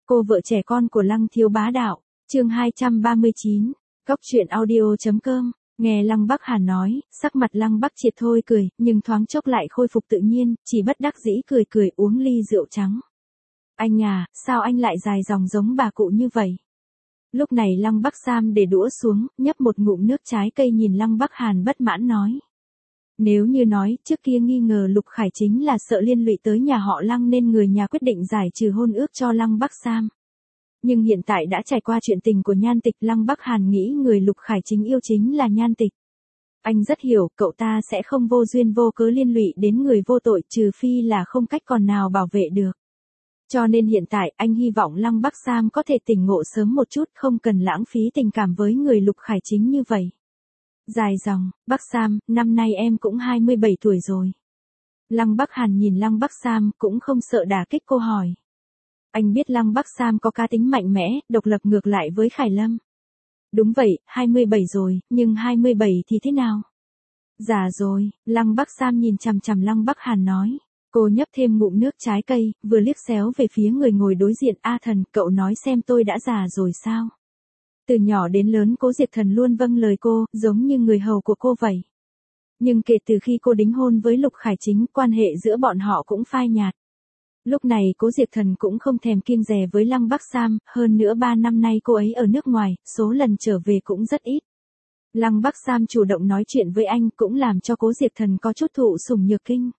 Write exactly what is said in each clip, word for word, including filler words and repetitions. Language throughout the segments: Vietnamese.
Cô vợ trẻ con của Lăng Thiếu Bá Đạo, chương hai trăm ba mươi chín, Cóc truyện audio.com, nghe Lăng Bắc Hàn nói, sắc mặt Lăng Bắc Triệt thôi cười, nhưng thoáng chốc lại khôi phục tự nhiên, chỉ bất đắc dĩ cười cười uống ly rượu trắng. Anh à, sao anh lại dài dòng giống bà cụ như vậy? Lúc này Lăng Bắc Sam để đũa xuống, nhấp một ngụm nước trái cây nhìn Lăng Bắc Hàn bất mãn nói. Nếu như nói, trước kia nghi ngờ Lục Khải chính là sợ liên lụy tới nhà họ Lăng nên người nhà quyết định giải trừ hôn ước cho Lăng Bắc Sam. Nhưng hiện tại đã trải qua chuyện tình của Nhan Tịch, Lăng Bắc Hàn nghĩ người Lục Khải chính yêu chính là Nhan Tịch. Anh rất hiểu, cậu ta sẽ không vô duyên vô cớ liên lụy đến người vô tội trừ phi là không cách còn nào bảo vệ được. Cho nên hiện tại anh hy vọng Lăng Bắc Sam có thể tỉnh ngộ sớm một chút, không cần lãng phí tình cảm với người Lục Khải chính như vậy. Dài dòng, Bắc Sam, năm nay em cũng hai mươi bảy tuổi rồi. Lăng Bắc Hàn nhìn Lăng Bắc Sam cũng không sợ đả kích cô hỏi. Anh biết Lăng Bắc Sam có cá tính mạnh mẽ, độc lập ngược lại với Khải Lâm. Đúng vậy, hai mươi bảy rồi, nhưng hai mươi bảy thì thế nào? Già rồi, Lăng Bắc Sam nhìn chằm chằm Lăng Bắc Hàn nói. Cô nhấp thêm ngụm nước trái cây, vừa liếc xéo về phía người ngồi đối diện. A Thần, cậu nói xem tôi đã già rồi sao? Từ nhỏ đến lớn Cố Diệp Thần luôn vâng lời cô, giống như người hầu của cô vậy. Nhưng kể từ khi cô đính hôn với Lục Khải chính, quan hệ giữa bọn họ cũng phai nhạt. Lúc này Cố Diệp Thần cũng không thèm kiêng dè với Lăng Bắc Sam, hơn nữa ba năm nay cô ấy ở nước ngoài, số lần trở về cũng rất ít. Lăng Bắc Sam chủ động nói chuyện với anh cũng làm cho Cố Diệp Thần có chút thụ sủng nhược kinh.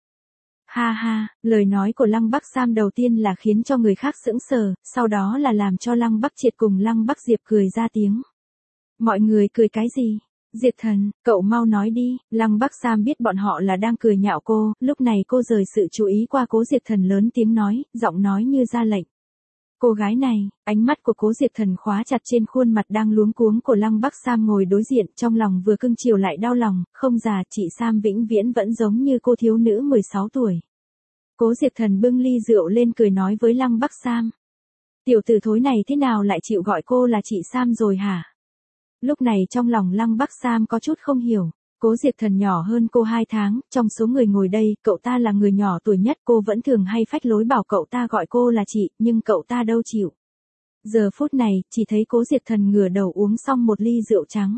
Ha ha, lời nói của Lăng Bắc Sam đầu tiên là khiến cho người khác sững sờ, sau đó là làm cho Lăng Bắc Triệt cùng Lăng Bắc Diệp cười ra tiếng. Mọi người cười cái gì? Diệp Thần, cậu mau nói đi. Lăng Bắc Sam biết bọn họ là đang cười nhạo cô, lúc này cô rời sự chú ý qua Cố Diệp Thần lớn tiếng nói, giọng nói như ra lệnh. Cô gái này, ánh mắt của Cố Diệp Thần khóa chặt trên khuôn mặt đang luống cuống của Lăng Bắc Sam ngồi đối diện, trong lòng vừa cưng chiều lại đau lòng, không già, chị Sam vĩnh viễn vẫn giống như cô thiếu nữ mười sáu tuổi. Cố Diệp Thần bưng ly rượu lên cười nói với Lăng Bắc Sam. Tiểu tử thối này thế nào lại chịu gọi cô là chị Sam rồi hả? Lúc này trong lòng Lăng Bắc Sam có chút không hiểu. Cố Diệp Thần nhỏ hơn cô hai tháng, trong số người ngồi đây, cậu ta là người nhỏ tuổi nhất, cô vẫn thường hay phách lối bảo cậu ta gọi cô là chị, nhưng cậu ta đâu chịu. Giờ phút này, chỉ thấy Cố Diệp Thần ngửa đầu uống xong một ly rượu trắng.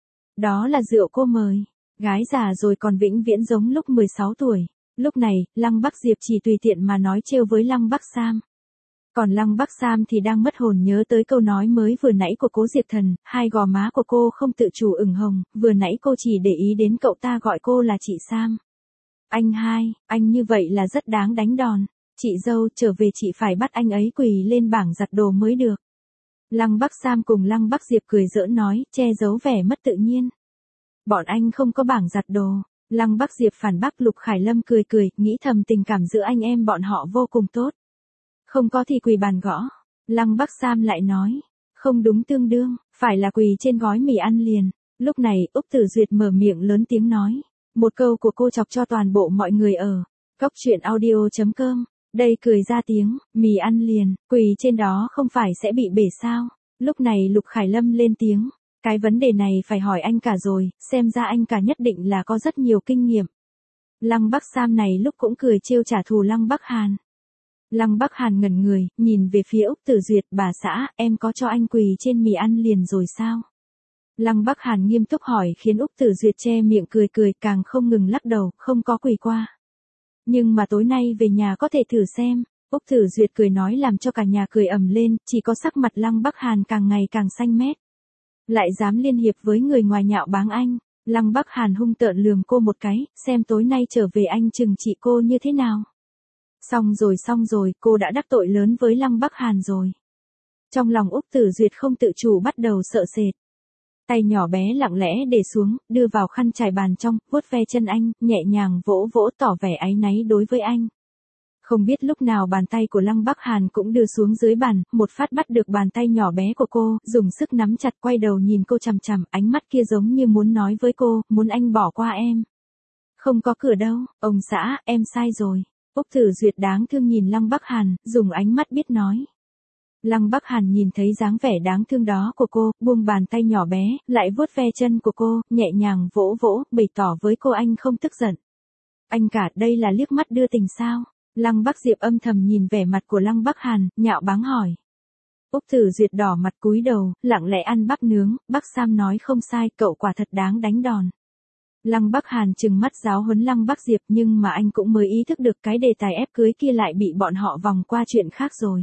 Đó là rượu cô mời, gái già rồi còn vĩnh viễn giống lúc mười sáu tuổi. Lúc này, Lăng Bắc Diệp chỉ tùy tiện mà nói trêu với Lăng Bắc Sam. Còn Lăng Bắc Sam thì đang mất hồn nhớ tới câu nói mới vừa nãy của Cố Diệp Thần, hai gò má của cô không tự chủ ửng hồng, vừa nãy cô chỉ để ý đến cậu ta gọi cô là chị Sam. Anh hai, anh như vậy là rất đáng đánh đòn. Chị dâu, trở về chị phải bắt anh ấy quỳ lên bảng giặt đồ mới được. Lăng Bắc Sam cùng Lăng Bắc Diệp cười giỡn nói, che giấu vẻ mất tự nhiên. Bọn anh không có bảng giặt đồ. Lăng Bắc Diệp phản bác. Lục Khải Lâm cười cười, nghĩ thầm tình cảm giữa anh em bọn họ vô cùng tốt. Không có thì quỳ bàn gõ. Lăng Bắc Sam lại nói, không đúng tương đương, phải là quỳ trên gói mì ăn liền. Lúc này, Úc Tử Duyệt mở miệng lớn tiếng nói. Một câu của cô chọc cho toàn bộ mọi người ở Cóc truyện audio.com, đây cười ra tiếng, mì ăn liền, quỳ trên đó không phải sẽ bị bể sao? Lúc này Lục Khải Lâm lên tiếng. Cái vấn đề này phải hỏi anh cả rồi, xem ra anh cả nhất định là có rất nhiều kinh nghiệm. Lăng Bắc Sam này lúc cũng cười trêu trả thù Lăng Bắc Hàn. Lăng Bắc Hàn ngẩn người, nhìn về phía Úc Tử Duyệt, bà xã, em có cho anh quỳ trên mì ăn liền rồi sao? Lăng Bắc Hàn nghiêm túc hỏi khiến Úc Tử Duyệt che miệng cười cười, càng không ngừng lắc đầu, không có quỳ qua. Nhưng mà tối nay về nhà có thể thử xem. Úc Tử Duyệt cười nói làm cho cả nhà cười ầm lên, chỉ có sắc mặt Lăng Bắc Hàn càng ngày càng xanh mét. Lại dám liên hiệp với người ngoài nhạo báng anh. Lăng Bắc Hàn hung tợn lườm cô một cái, xem tối nay trở về anh trừng trị cô như thế nào. Xong rồi xong rồi, cô đã đắc tội lớn với Lăng Bắc Hàn rồi. Trong lòng Úc Tử Duyệt không tự chủ bắt đầu sợ sệt. Tay nhỏ bé lặng lẽ để xuống, đưa vào khăn trải bàn trong, vuốt ve chân anh, nhẹ nhàng vỗ vỗ tỏ vẻ áy náy đối với anh. Không biết lúc nào bàn tay của Lăng Bắc Hàn cũng đưa xuống dưới bàn, một phát bắt được bàn tay nhỏ bé của cô, dùng sức nắm chặt, quay đầu nhìn cô chằm chằm, ánh mắt kia giống như muốn nói với cô, muốn anh bỏ qua em. Không có cửa đâu, ông xã, em sai rồi. Úc Tử Duyệt đáng thương nhìn Lăng Bắc Hàn, dùng ánh mắt biết nói. Lăng Bắc Hàn nhìn thấy dáng vẻ đáng thương đó của cô, buông bàn tay nhỏ bé, lại vuốt ve chân của cô, nhẹ nhàng vỗ vỗ, bày tỏ với cô anh không tức giận. Anh cả, đây là liếc mắt đưa tình sao? Lăng Bắc Diệp âm thầm nhìn vẻ mặt của Lăng Bắc Hàn, nhạo báng hỏi. Úc Tử Duyệt đỏ mặt cúi đầu, lặng lẽ ăn bắp nướng, bác Sam nói không sai, cậu quả thật đáng đánh đòn. Lăng Bắc Hàn trừng mắt giáo huấn Lăng Bắc Diệp, nhưng mà anh cũng mới ý thức được cái đề tài ép cưới kia lại bị bọn họ vòng qua chuyện khác rồi.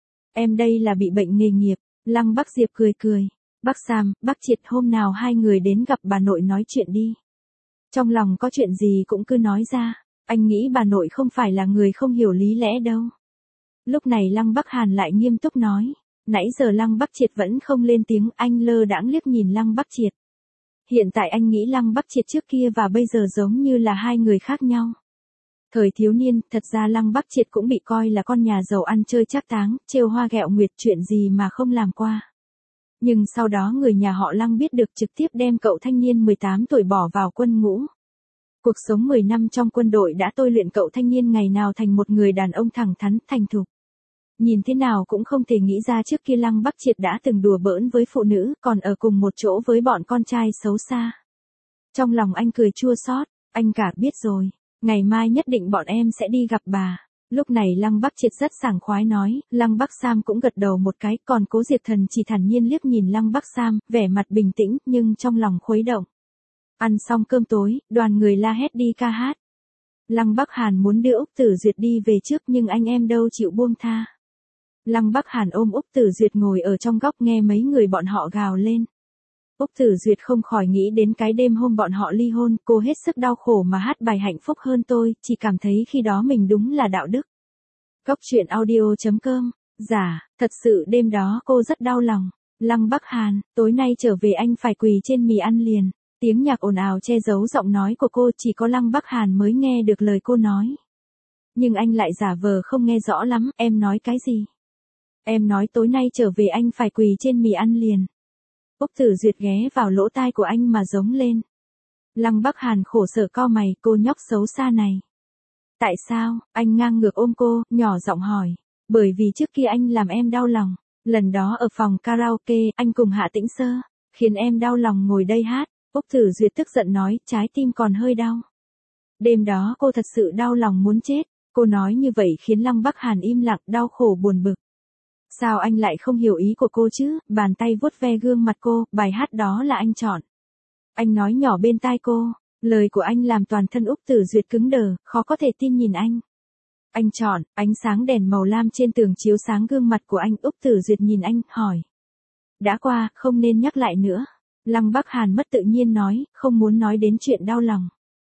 Em đây là bị bệnh nghề nghiệp. Lăng Bắc Diệp cười cười. Bác Sam, bác Triệt, hôm nào hai người đến gặp bà nội nói chuyện đi. Trong lòng có chuyện gì cũng cứ nói ra, anh nghĩ bà nội không phải là người không hiểu lý lẽ đâu. Lúc này Lăng Bắc Hàn lại nghiêm túc nói. Nãy giờ Lăng Bắc Triệt vẫn không lên tiếng, anh lơ đãng liếc nhìn Lăng Bắc Triệt. Hiện tại anh nghĩ Lăng Bắc Triệt trước kia và bây giờ giống như là hai người khác nhau. Thời thiếu niên, thật ra Lăng Bắc Triệt cũng bị coi là con nhà giàu ăn chơi trác táng, trêu hoa ghẹo nguyệt, chuyện gì mà không làm qua. Nhưng sau đó người nhà họ Lăng biết được, trực tiếp đem cậu thanh niên mười tám tuổi bỏ vào quân ngũ. Cuộc sống mười năm trong quân đội đã tôi luyện cậu thanh niên ngày nào thành một người đàn ông thẳng thắn, thành thục. Nhìn thế nào cũng không thể nghĩ ra trước kia Lăng Bắc Triệt đã từng đùa bỡn với phụ nữ, còn ở cùng một chỗ với bọn con trai xấu xa. Trong lòng anh cười chua xót, anh cả biết rồi, ngày mai nhất định bọn em sẽ đi gặp bà. Lúc này Lăng Bắc Triệt rất sảng khoái nói, Lăng Bắc Sam cũng gật đầu một cái, còn Cố Diệp Thần chỉ thản nhiên liếc nhìn Lăng Bắc Sam, vẻ mặt bình tĩnh, nhưng trong lòng khuấy động. Ăn xong cơm tối, đoàn người la hét đi ca hát. Lăng Bắc Hàn muốn đưa Úc Tử Duyệt đi về trước nhưng anh em đâu chịu buông tha. Lăng Bắc Hàn ôm Úc Tử Duyệt ngồi ở trong góc nghe mấy người bọn họ gào lên. Úc Tử Duyệt không khỏi nghĩ đến cái đêm hôm bọn họ ly hôn, cô hết sức đau khổ mà hát bài hạnh phúc hơn tôi, chỉ cảm thấy khi đó mình đúng là đạo đức. Góc truyện audio chấm com, dạ, thật sự đêm đó cô rất đau lòng. Lăng Bắc Hàn, tối nay trở về anh phải quỳ trên mì ăn liền. Tiếng nhạc ồn ào che giấu giọng nói của cô, chỉ có Lăng Bắc Hàn mới nghe được lời cô nói. Nhưng anh lại giả vờ không nghe rõ lắm, em nói cái gì? Em nói tối nay trở về anh phải quỳ trên mì ăn liền. Úc Tử Duyệt ghé vào lỗ tai của anh mà giống lên. Lăng Bắc Hàn khổ sở cau mày, cô nhóc xấu xa này. Tại sao? Anh ngang ngược ôm cô, nhỏ giọng hỏi. Bởi vì trước kia anh làm em đau lòng. Lần đó ở phòng karaoke, anh cùng Hạ Tĩnh Sơ, khiến em đau lòng ngồi đây hát. Úc Tử Duyệt tức giận nói, trái tim còn hơi đau. Đêm đó cô thật sự đau lòng muốn chết. Cô nói như vậy khiến Lăng Bắc Hàn im lặng, đau khổ buồn bực. Sao anh lại không hiểu ý của cô chứ? Bàn tay vuốt ve gương mặt cô, bài hát đó là anh chọn. Anh nói nhỏ bên tai cô, lời của anh làm toàn thân Úc Tử Duyệt cứng đờ, khó có thể tin nhìn anh. Anh chọn, ánh sáng đèn màu lam trên tường chiếu sáng gương mặt của anh, Úc Tử Duyệt nhìn anh, hỏi. Đã qua, không nên nhắc lại nữa. Lăng Bắc Hàn mất tự nhiên nói, không muốn nói đến chuyện đau lòng.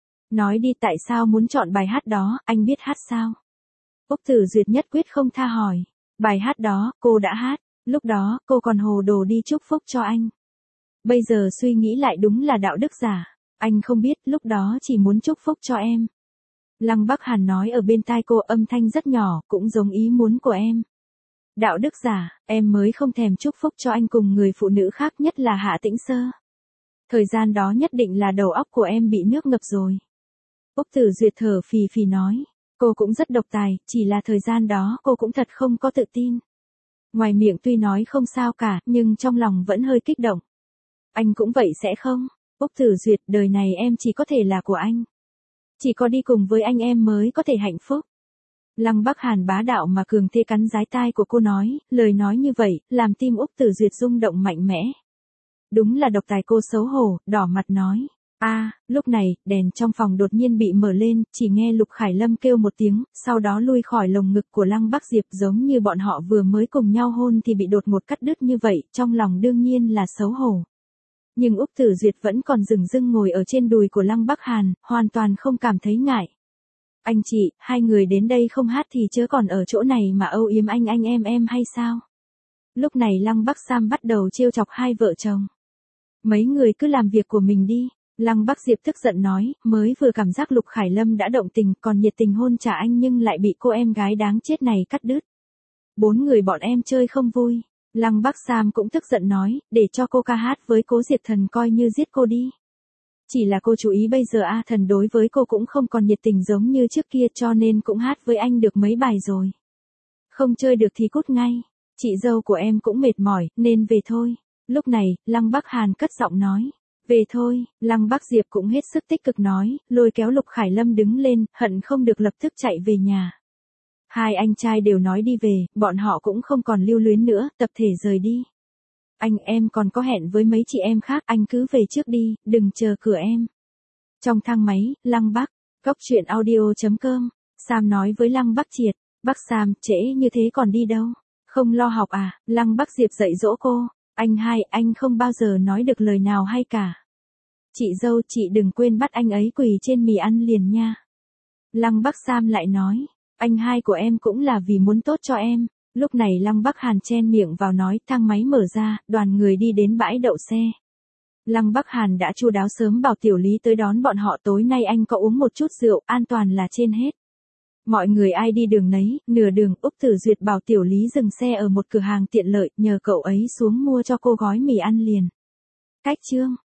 Nói đi, tại sao muốn chọn bài hát đó, anh biết hát sao? Úc Tử Duyệt nhất quyết không tha hỏi. Bài hát đó, cô đã hát, lúc đó, cô còn hồ đồ đi chúc phúc cho anh. Bây giờ suy nghĩ lại đúng là đạo đức giả, anh không biết, lúc đó chỉ muốn chúc phúc cho em. Lăng Bắc Hàn nói ở bên tai cô, âm thanh rất nhỏ, cũng giống ý muốn của em. Đạo đức giả, em mới không thèm chúc phúc cho anh cùng người phụ nữ khác, nhất là Hạ Tĩnh Sơ. Thời gian đó nhất định là đầu óc của em bị nước ngập rồi. Úc Tử Duyệt thở phì phì nói. Cô cũng rất độc tài, chỉ là thời gian đó cô cũng thật không có tự tin. Ngoài miệng tuy nói không sao cả, nhưng trong lòng vẫn hơi kích động. Anh cũng vậy sẽ không? Úc Tử Duyệt, đời này em chỉ có thể là của anh. Chỉ có đi cùng với anh em mới có thể hạnh phúc. Lăng Bắc Hàn bá đạo mà cường thế cắn dái tai của cô nói, lời nói như vậy, làm tim Úc Tử Duyệt rung động mạnh mẽ. Đúng là độc tài, cô xấu hổ, đỏ mặt nói. A, à, lúc này, đèn trong phòng đột nhiên bị mở lên, chỉ nghe Lục Khải Lâm kêu một tiếng, sau đó lui khỏi lồng ngực của Lăng Bắc Diệp, giống như bọn họ vừa mới cùng nhau hôn thì bị đột ngột cắt đứt như vậy, trong lòng đương nhiên là xấu hổ. Nhưng Úc Tử Duyệt vẫn còn dửng dưng ngồi ở trên đùi của Lăng Bắc Hàn, hoàn toàn không cảm thấy ngại. Anh chị, hai người đến đây không hát thì chớ còn ở chỗ này mà âu yếm anh anh em em hay sao? Lúc này Lăng Bắc Sam bắt đầu trêu chọc hai vợ chồng. Mấy người cứ làm việc của mình đi. Lăng Bắc Diệp tức giận nói, mới vừa cảm giác Lục Khải Lâm đã động tình, còn nhiệt tình hôn trả anh nhưng lại bị cô em gái đáng chết này cắt đứt. Bốn người bọn em chơi không vui. Lăng Bắc Sam cũng tức giận nói, để cho cô ca hát với Cố Diệp Thần coi như giết cô đi. Chỉ là cô chú ý bây giờ A Thần đối với cô cũng không còn nhiệt tình giống như trước kia, cho nên cũng hát với anh được mấy bài rồi. Không chơi được thì cút ngay. Chị dâu của em cũng mệt mỏi, nên về thôi. Lúc này, Lăng Bắc Hàn cất giọng nói. Về thôi, Lăng Bắc Diệp cũng hết sức tích cực nói, lôi kéo Lục Khải Lâm đứng lên, hận không được lập tức chạy về nhà. Hai anh trai đều nói đi về, bọn họ cũng không còn lưu luyến nữa, tập thể rời đi. Anh em còn có hẹn với mấy chị em khác, anh cứ về trước đi, đừng chờ cửa em. Trong thang máy, Lăng Bắc, Cốc truyện audio chấm com, Sam nói với Lăng Bắc Triệt, bác Sam, trễ như thế còn đi đâu? Không lo học à? Lăng Bắc Diệp dạy dỗ cô, anh hai, anh không bao giờ nói được lời nào hay cả. Chị dâu, chị đừng quên bắt anh ấy quỳ trên mì ăn liền nha. Lăng Bắc Sam lại nói, anh hai của em cũng là vì muốn tốt cho em. Lúc này Lăng Bắc Hàn chen miệng vào nói, thang máy mở ra, đoàn người đi đến bãi đậu xe. Lăng Bắc Hàn đã chu đáo sớm bảo Tiểu Lý tới đón bọn họ, tối nay anh có uống một chút rượu, an toàn là trên hết. Mọi người ai đi đường nấy, nửa đường Úc Tử Duyệt bảo Tiểu Lý dừng xe ở một cửa hàng tiện lợi, nhờ cậu ấy xuống mua cho cô gói mì ăn liền. Cách chương